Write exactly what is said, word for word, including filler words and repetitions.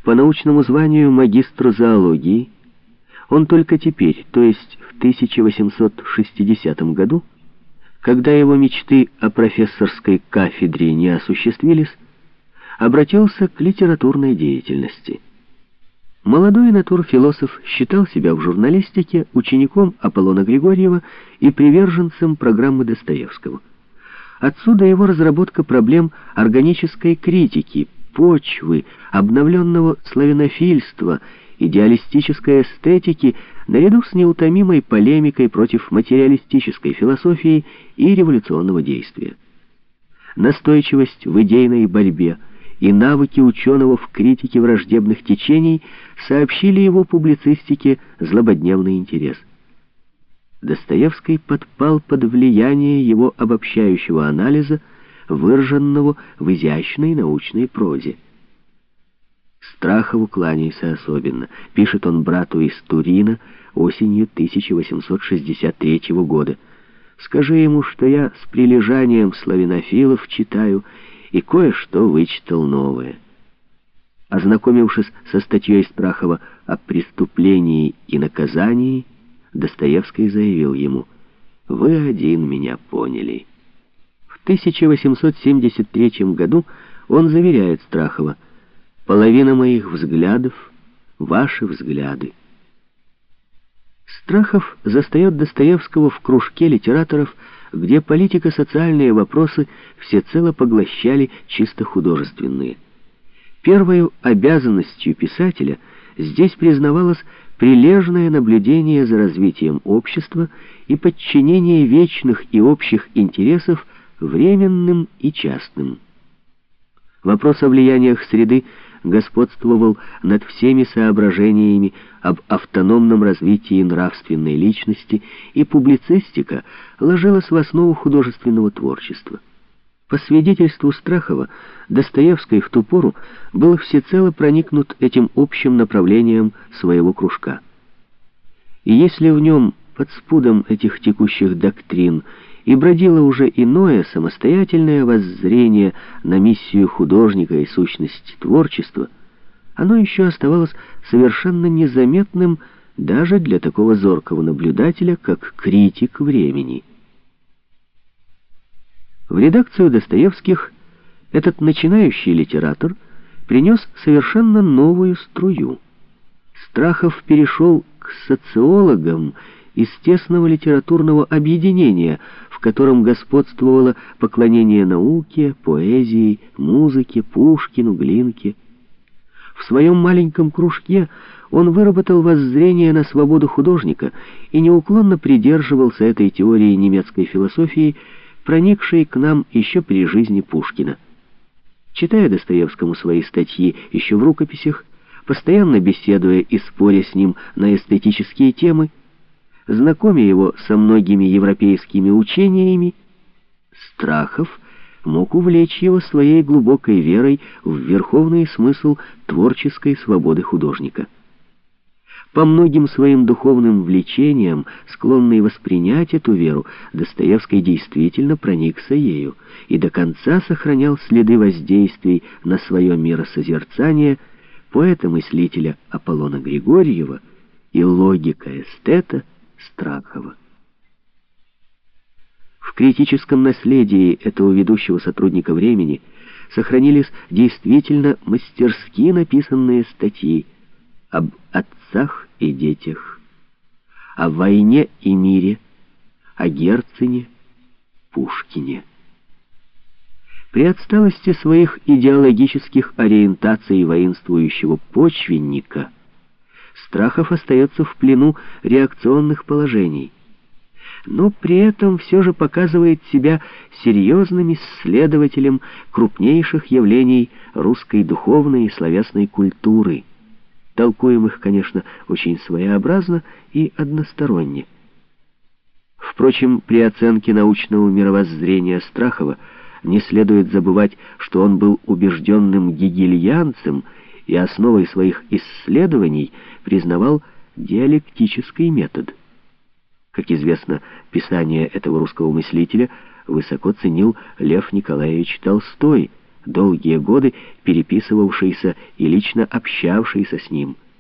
По научному званию магистр зоологии, он только теперь, то есть в тысяча восемьсот шестидесятом году, когда его мечты о профессорской кафедре не осуществились, обратился к литературной деятельности. Молодой натурфилософ считал себя в журналистике учеником Аполлона Григорьева и приверженцем программы Достоевского. Отсюда его разработка проблем органической критики, почвы, обновленного славянофильства, идеалистической эстетики, наряду с неутомимой полемикой против материалистической философии и революционного действия. Настойчивость в идейной борьбе и навыки ученого в критике враждебных течений сообщили его публицистике злободневный интерес. Достоевский подпал под влияние его обобщающего анализа, выраженного в изящной научной прозе. «Страхову кланяйся особенно», — пишет он брату из Турина осенью тысяча восемьсот шестьдесят третьего года. «Скажи ему, что я с прилежанием славянофилов читаю и кое-что вычитал новое». Ознакомившись со статьей Страхова о преступлении и наказании, Достоевский заявил ему: «Вы один меня поняли». В тысяча восемьсот семьдесят третьем году он заверяет Страхова: «Половина моих взглядов — ваши взгляды». Страхов застает Достоевского в кружке литераторов, где политико-социальные вопросы всецело поглощали чисто художественные. Первою обязанностью писателя здесь признавалось прилежное наблюдение за развитием общества и подчинение вечных и общих интересов временным и частным. Вопрос о влияниях среды господствовал над всеми соображениями об автономном развитии нравственной личности, и публицистика ложилась в основу художественного творчества. По свидетельству Страхова, Достоевский в ту пору был всецело проникнут этим общим направлением своего кружка. И если в нем под спудом этих текущих доктрин и бродило уже иное самостоятельное воззрение на миссию художника и сущность творчества, оно еще оставалось совершенно незаметным даже для такого зоркого наблюдателя, как критик времени. В редакцию Достоевских этот начинающий литератор принес совершенно новую струю. Страхов перешел к социологам из тесного литературного объединения, в котором господствовало поклонение науке, поэзии, музыке, Пушкину, Глинке. В своем маленьком кружке он выработал воззрение на свободу художника и неуклонно придерживался этой теории немецкой философии, проникшей к нам еще при жизни Пушкина. Читая Достоевскому свои статьи еще в рукописях, постоянно беседуя и споря с ним на эстетические темы, знакомя его со многими европейскими учениями, Страхов мог увлечь его своей глубокой верой в верховный смысл творческой свободы художника. По многим своим духовным влечениям, склонный воспринять эту веру, Достоевский действительно проникся ею и до конца сохранял следы воздействий на свое миросозерцание поэта-мыслителя Аполлона Григорьева и логика-эстета Страхова. В критическом наследии этого ведущего сотрудника времени сохранились действительно мастерски написанные статьи об отцах и детях, о войне и мире, о Герцене, Пушкине. При отсталости своих идеологических ориентаций воинствующего почвенника Страхов остается в плену реакционных положений, но при этом все же показывает себя серьезным исследователем крупнейших явлений русской духовной и словесной культуры, толкуемых, конечно, очень своеобразно и односторонне. Впрочем, при оценке научного мировоззрения Страхова не следует забывать, что он был убежденным гегельянцем и основой своих исследований признавал диалектический метод. Как известно, писание этого русского мыслителя высоко ценил Лев Николаевич Толстой, долгие годы переписывавшийся и лично общавшийся с ним.